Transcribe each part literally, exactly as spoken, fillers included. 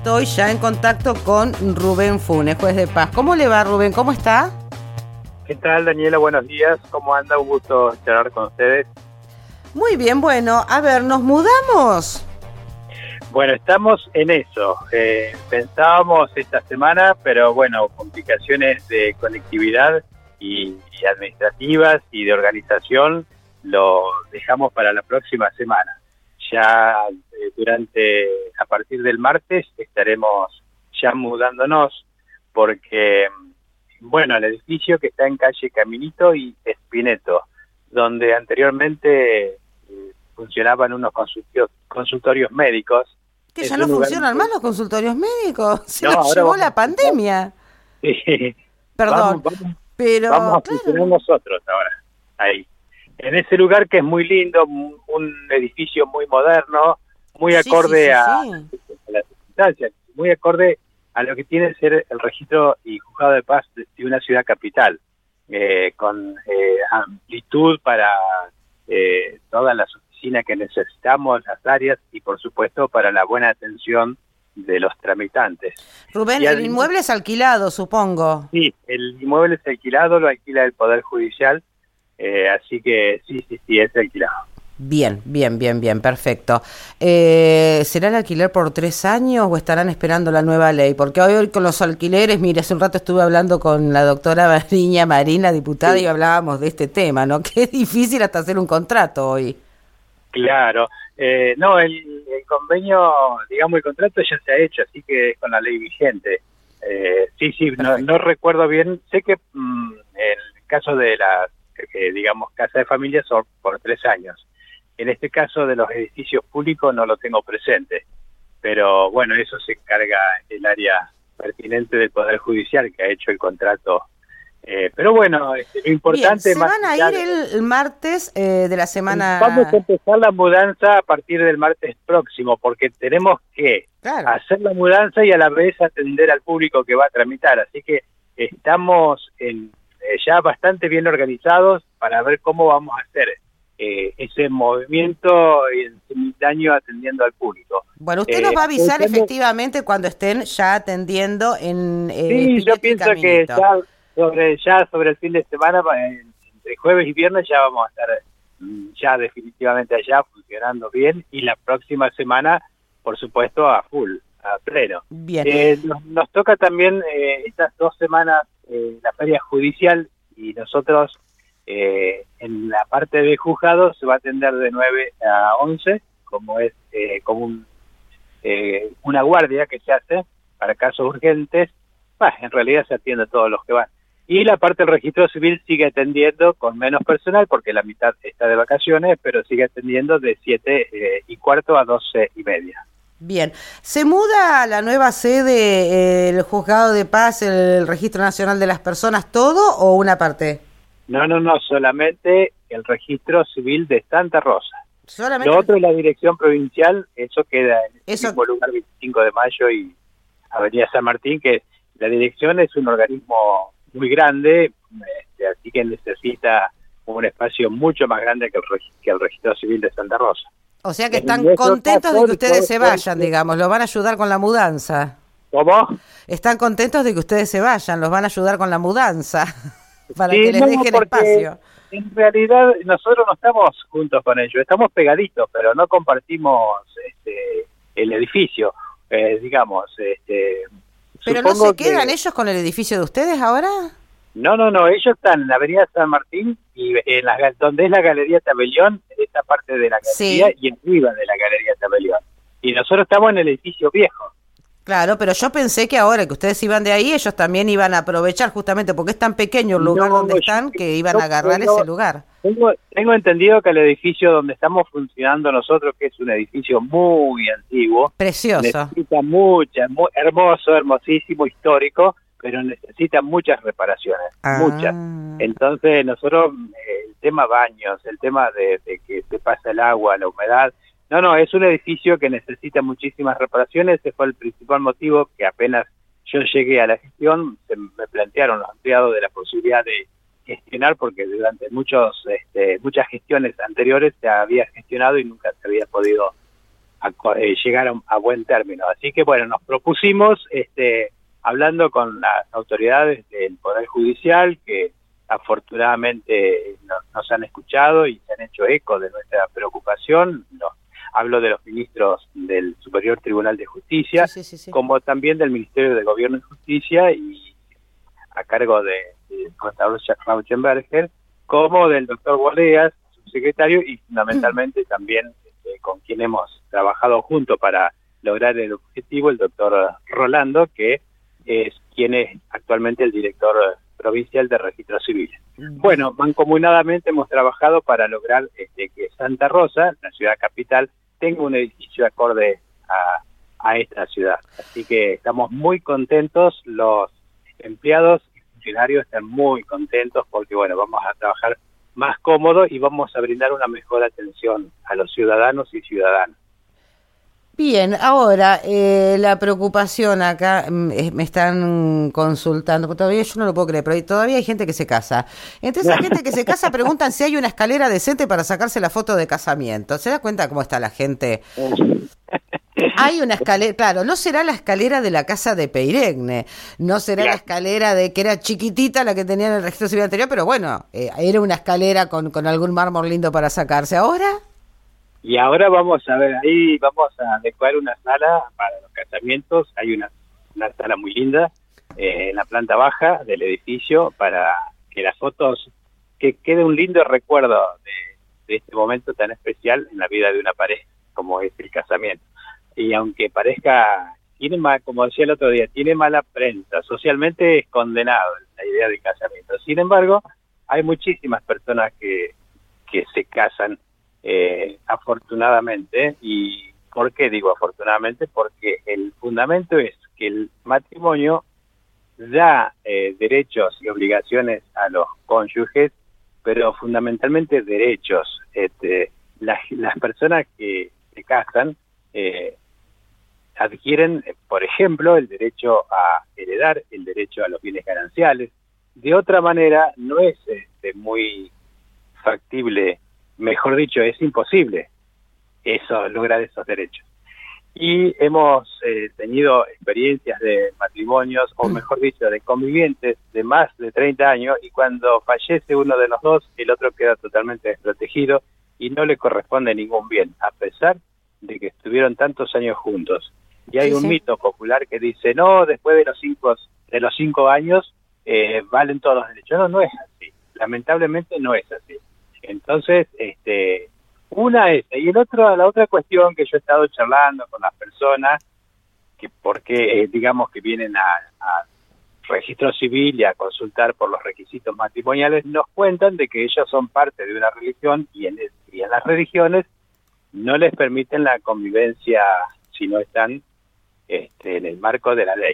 Estoy ya en contacto con Rubén Funes, juez de paz. ¿Cómo le va, Rubén? ¿Cómo está? ¿Qué tal, Daniela? Buenos días. ¿Cómo anda? Un gusto charlar con ustedes. Muy bien, bueno, a ver, ¿nos mudamos? Bueno, estamos en eso. Eh, pensábamos esta semana, pero bueno, complicaciones de conectividad y, y administrativas y de organización lo dejamos para la próxima semana. Ya eh, durante, a partir del martes estaremos ya mudándonos porque, bueno, el edificio que está en calle Caminito y Espineto, donde anteriormente eh, funcionaban unos consultorios, consultorios médicos. ¿Que ya no funcionan más los consultorios médicos? Se No, los llevó vamos, la pandemia. Sí. Perdón, vamos, vamos, pero... Vamos a claro. funcionar nosotros ahora, ahí. En ese lugar que es muy lindo, un edificio muy moderno, muy acorde sí, sí, sí, a, a las circunstancias, muy acorde a lo que tiene que ser el registro y juzgado de paz de, de una ciudad capital, eh, con eh, amplitud para eh, todas las oficinas que necesitamos, las áreas, y por supuesto para la buena atención de los tramitantes. Rubén, y el además, inmueble es alquilado, supongo. Sí, el inmueble es alquilado, lo alquila el Poder Judicial, eh, así que sí, sí, sí, es alquilado. Bien, bien, bien, bien, perfecto. Eh, ¿Será el alquiler por tres años o estarán esperando la nueva ley? Porque hoy con los alquileres, mire, hace un rato estuve hablando con la doctora Mariña Marín, la diputada, sí, y hablábamos de este tema, ¿no? Que es difícil hasta hacer un contrato hoy. Claro, eh, no, el, el convenio, digamos, el contrato ya se ha hecho, así que es con la ley vigente. Eh, sí, sí, no, no recuerdo bien, sé que mmm, en el caso de las, eh, digamos, casa de familia son por tres años. En este caso de los edificios públicos no lo tengo presente, pero bueno, eso se encarga el área pertinente del Poder Judicial que ha hecho el contrato. Eh, pero bueno, este, lo importante... Bien, ¿se van a ir el, el martes eh, de la semana...? Vamos a empezar la mudanza a partir del martes próximo, porque tenemos que claro. hacer la mudanza y a la vez atender al público que va a tramitar. Así que estamos en, eh, ya bastante bien organizados para ver cómo vamos a hacer eh, ese movimiento en simultáneo atendiendo al público. Bueno, usted eh, nos va a avisar pensando... efectivamente cuando estén ya atendiendo en... Eh, sí, yo pienso que ya... Sobre, ya sobre el fin de semana, entre jueves y viernes, ya vamos a estar ya definitivamente allá funcionando bien, y la próxima semana, por supuesto, a full, a pleno. Bien. Eh, nos, nos toca también eh, estas dos semanas eh, la feria judicial, y nosotros eh, en la parte de juzgados se va a atender de nueve a once, como es eh, como un, eh, una guardia que se hace para casos urgentes. Bah, en realidad se atiende a todos los que van. Y la parte del registro civil sigue atendiendo con menos personal, porque la mitad está de vacaciones, pero sigue atendiendo de siete eh, y cuarto a doce y media. Bien. ¿Se muda a la nueva sede, eh, el Juzgado de Paz, el Registro Nacional de las Personas, todo o una parte? No, no, no, solamente el registro civil de Santa Rosa. Solamente... Lo otro es la dirección provincial, eso queda en el eso... mismo lugar, veinticinco de mayo y Avenida San Martín, que la dirección es un organismo muy grande, este, así que necesita un espacio mucho más grande que el, que el registro civil de Santa Rosa. O sea que están contentos de que ustedes se vayan, digamos, los van a ayudar con la mudanza. ¿Cómo? Están contentos de que ustedes se vayan, los van a ayudar con la mudanza, para sí, que les no, dejen espacio. En realidad nosotros no estamos juntos con ellos, estamos pegaditos, pero no compartimos este, el edificio, eh, digamos, este... ¿Pero no se quedan que... ellos con el edificio de ustedes ahora? No, no, no, ellos están en la Avenida San Martín, y en la, donde es la Galería Tabelión, esta parte de la galería, sí, y arriba de la Galería Tabelión. Y nosotros estamos en el edificio viejo. Claro, pero yo pensé que ahora que ustedes iban de ahí, ellos también iban a aprovechar justamente porque es tan pequeño el lugar no, donde están, que iban no, a agarrar tengo, ese lugar. Tengo, tengo entendido que el edificio donde estamos funcionando nosotros, que es un edificio muy antiguo, precioso, necesita mucha, muy hermoso, hermosísimo, histórico, pero necesita muchas reparaciones, ah. muchas. Entonces nosotros, eh, el tema baños, el tema de, de que se pasa el agua, la humedad, no, no, es un edificio que necesita muchísimas reparaciones. Ese fue el principal motivo que apenas yo llegué a la gestión, se me plantearon los empleados de la posibilidad de gestionar, porque durante muchos este, muchas gestiones anteriores se había gestionado y nunca se había podido a eh, llegar a, a buen término. Así que bueno, nos propusimos, este, hablando con las autoridades del Poder Judicial, que afortunadamente nos, nos han escuchado y se han hecho eco de nuestra preocupación. Nos, hablo de los ministros del Superior Tribunal de Justicia, sí, sí, sí, sí. como también del Ministerio de Gobierno y Justicia, y a cargo del de, de contador Rauschenberger, como del doctor Boleas, subsecretario, y fundamentalmente también eh, con quien hemos trabajado juntos para lograr el objetivo, el doctor Rolando, que es quien es actualmente el director provincial de Registro Civil. Bueno, mancomunadamente hemos trabajado para lograr este, que Santa Rosa, la ciudad capital, tenga un edificio acorde a, a esta ciudad. Así que estamos muy contentos, los empleados y funcionarios están muy contentos porque, bueno, vamos a trabajar más cómodo y vamos a brindar una mejor atención a los ciudadanos y ciudadanas. Bien, ahora, eh, la preocupación acá, eh, me están consultando, todavía yo no lo puedo creer, pero todavía hay gente que se casa. Entonces, la gente que se casa preguntan si hay una escalera decente para sacarse la foto de casamiento. ¿Se da cuenta cómo está la gente? Hay una escalera, claro, no será la escalera de la casa de Peiregne, no será claro. la escalera de que era chiquitita la que tenía en el registro civil anterior, pero bueno, eh, era una escalera con, con algún mármol lindo para sacarse. ¿Ahora? Y ahora vamos a ver, ahí vamos a adecuar una sala para los casamientos. Hay una, una sala muy linda eh, en la planta baja del edificio para que las fotos, que quede un lindo recuerdo de, de este momento tan especial en la vida de una pareja, como es el casamiento. Y aunque parezca, tiene mal, como decía el otro día, tiene mala prensa, socialmente es condenado la idea de casamiento. Sin embargo, hay muchísimas personas que, que se casan Eh, afortunadamente. ¿Y por qué digo afortunadamente? Porque el fundamento es que el matrimonio da eh, derechos y obligaciones a los cónyuges, pero fundamentalmente derechos. Este, las, las personas que se casan eh, adquieren, por ejemplo, el derecho a heredar, el derecho a los bienes gananciales. De otra manera, no es este, muy factible, mejor dicho, es imposible eso, lograr esos derechos. Y hemos eh, tenido experiencias de matrimonios, o mejor dicho, de convivientes de más de treinta años, y cuando fallece uno de los dos, el otro queda totalmente desprotegido y no le corresponde ningún bien, a pesar de que estuvieron tantos años juntos. Y hay sí, un sí. mito popular que dice, no, después de los cinco, de los cinco años eh, valen todos los derechos. No, no es así. Lamentablemente no es así. Entonces, este, una es, y el otro, la otra cuestión que yo he estado charlando con las personas, que porque eh, digamos que vienen a, a registro civil y a consultar por los requisitos matrimoniales, nos cuentan de que ellos son parte de una religión y en, el, y en las religiones no les permiten la convivencia si no están este, en el marco de la ley.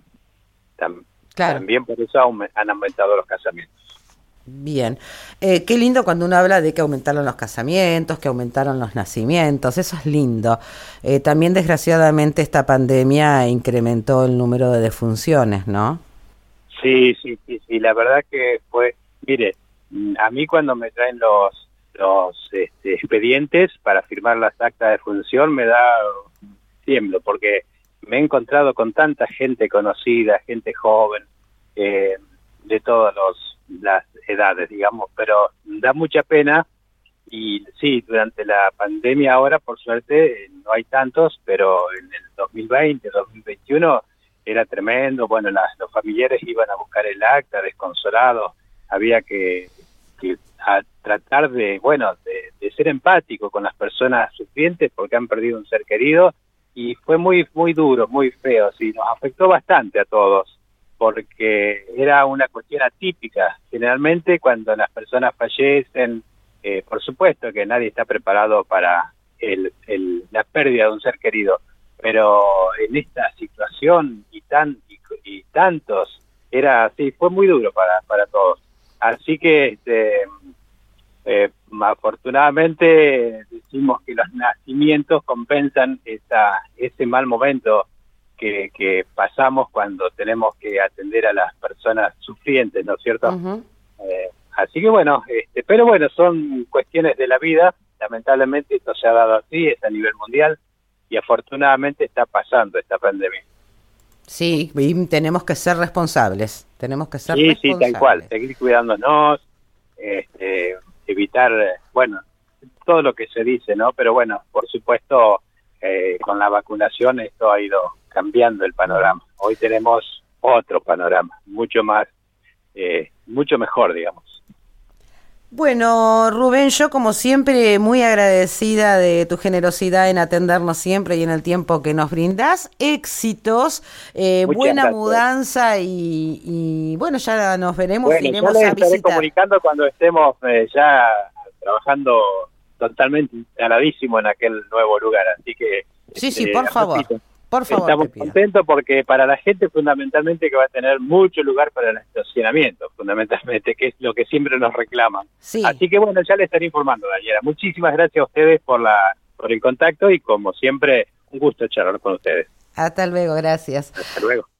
Tam, claro. También por eso han aumentado los casamientos. Bien, eh, qué lindo cuando uno habla de que aumentaron los casamientos, que aumentaron los nacimientos, eso es lindo. Eh, también desgraciadamente esta pandemia incrementó el número de defunciones, ¿no? Sí, sí, sí, sí, la verdad que fue, mire, a mí cuando me traen los, los este, expedientes para firmar las actas de función me da tiemblo, porque me he encontrado con tanta gente conocida, gente joven, eh, de todos los las edades, digamos, pero da mucha pena. Y sí, durante la pandemia ahora, por suerte, no hay tantos, pero en el dos mil veinte, dos mil veintiuno era tremendo. Bueno, las, los familiares iban a buscar el acta desconsolados, había que, que a tratar de, bueno, de, de ser empático con las personas sufrientes porque han perdido un ser querido, y fue muy, muy duro, muy feo, sí, nos afectó bastante a todos, porque era una cuestión atípica. Generalmente cuando las personas fallecen, eh, por supuesto que nadie está preparado para el, el, la pérdida de un ser querido, pero en esta situación y tan y, y tantos, era así, fue muy duro para, para todos. Así que este, eh, afortunadamente decimos que los nacimientos compensan esa, ese mal momento Que, que pasamos cuando tenemos que atender a las personas sufrientes, ¿no es cierto? Uh-huh. Eh, así que bueno, este, pero bueno, son cuestiones de la vida, lamentablemente esto se ha dado así, es a nivel mundial, y afortunadamente está pasando esta pandemia. Sí, y tenemos que ser responsables, tenemos que ser sí, responsables. Sí, tal cual, seguir cuidándonos, este, evitar, bueno, todo lo que se dice, ¿no? Pero bueno, por supuesto, eh, con la vacunación esto ha ido cambiando el panorama. Hoy tenemos otro panorama, mucho más, eh, mucho mejor, digamos. Bueno, Rubén, yo como siempre muy agradecida de tu generosidad en atendernos siempre y en el tiempo que nos brindás. Éxitos, eh, buena gracias. mudanza y, y bueno, ya nos veremos bueno, y iremos ya les a visitar. estaré comunicando cuando estemos eh, ya trabajando totalmente instaladísimo en aquel nuevo lugar, así que... Sí, este, sí, por favor. repito, Por favor, estamos contentos porque para la gente fundamentalmente que va a tener mucho lugar para el estacionamiento, fundamentalmente, que es lo que siempre nos reclaman. Sí. Así que bueno, ya le estaré informando, Daniela. Muchísimas gracias a ustedes por la por el contacto y como siempre, un gusto charlar con ustedes. Hasta luego, gracias. Hasta luego.